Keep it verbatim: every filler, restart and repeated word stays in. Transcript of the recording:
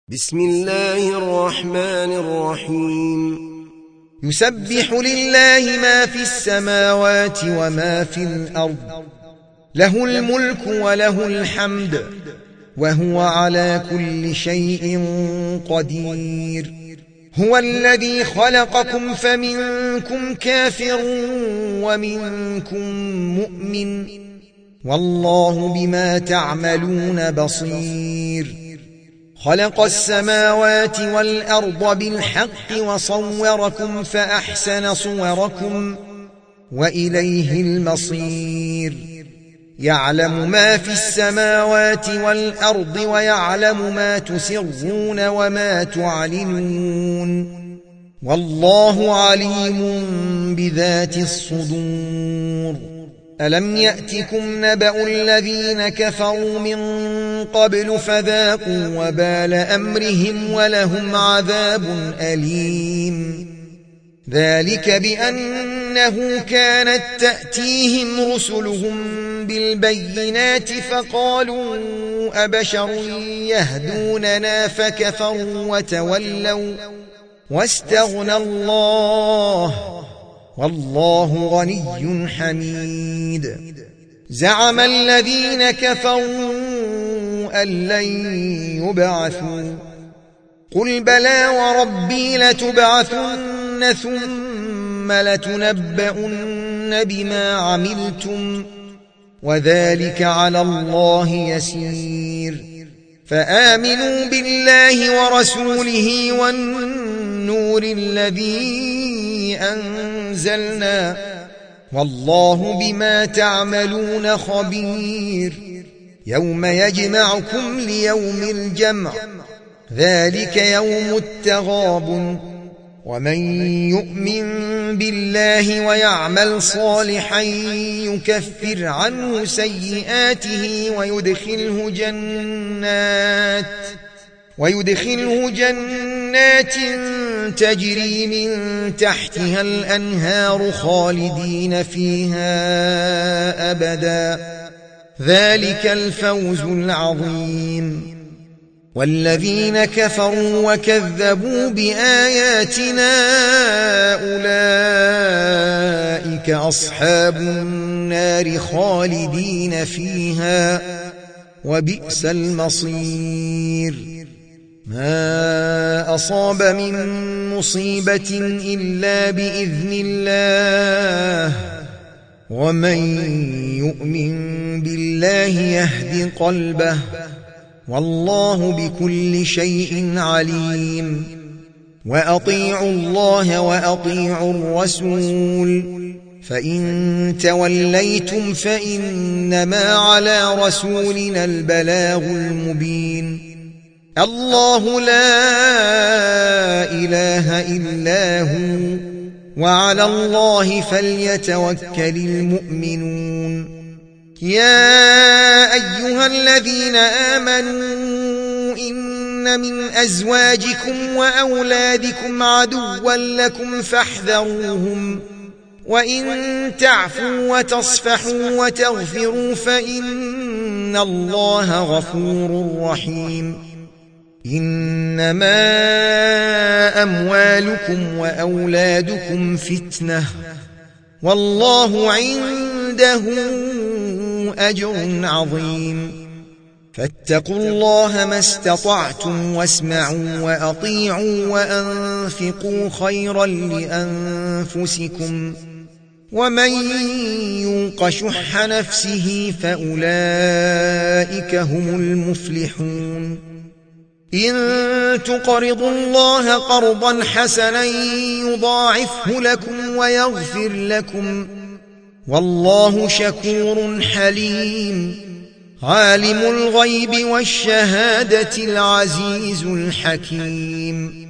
بسم الله الرحمن الرحيم يسبح لله ما في السماوات وما في الأرض، له الملك وله الحمد، وهو على كل شيء قدير. هو الذي خلقكم فمنكم كافر ومنكم مؤمن، والله بما تعملون بصير. خلق السماوات والأرض بالحق وصوركم فأحسن صوركم وإليه المصير. يعلم ما في السماوات والأرض ويعلم ما تسرون وما تعلنون، والله عليم بذات الصدور. ألم يأتكم نبأ الذين كفروا من قبل فذاقوا وبال أمرهم ولهم عذاب أليم. ذلك بأنه كانت تأتيهم رسلهم بالبينات فقالوا أبشر يهدوننا فكفروا وتولوا واستغنى الله، والله غني حميد. زعم الذين كفروا أن لن يبعثوا، قل بلى وربي لتبعثن ثم لتنبؤن بما عملتم، وذلك على الله يسير. فآمنوا بالله ورسوله والنور الذي أنزلنا، والله بما تعملون خبير. يوم يجمعكم ليوم الجمع، ذلك يوم التغابن. ومن يؤمن بالله ويعمل صالحا يكفر عنه سيئاته ويدخله جنات ويدخله جنات تجري من تحتها الأنهار خالدين فيها أبدا، ذلك الفوز العظيم. والذين كفروا وكذبوا بآياتنا أولئك أصحاب النار خالدين فيها، وبئس المصير. ما أصاب من مصيبة إلا بإذن الله، ومن يؤمن بالله يهد قلبه، والله بكل شيء عليم. وأطيعوا الله وأطيعوا الرسول، فإن توليتم فإنما على رسولنا البلاغ المبين. الله لا إله إلا هو، وعلى الله فليتوكل المؤمنون. يا أيها الذين آمنوا إن من أزواجكم وأولادكم عدوا لكم فاحذروهم، وإن تعفوا وتصفحوا وتغفروا فإن الله غفور رحيم. إنما أموالكم وأولادكم فتنة، والله عنده أجر عظيم. فاتقوا الله ما استطعتم واسمعوا وأطيعوا وأنفقوا خيرا لأنفسكم، ومن يوق شح نفسه فأولئك هم المفلحون. إن تقرضوا الله قرضا حسنا يضاعفه لكم ويغفر لكم، والله شكور حليم. عالم الغيب والشهادة العزيز الحكيم.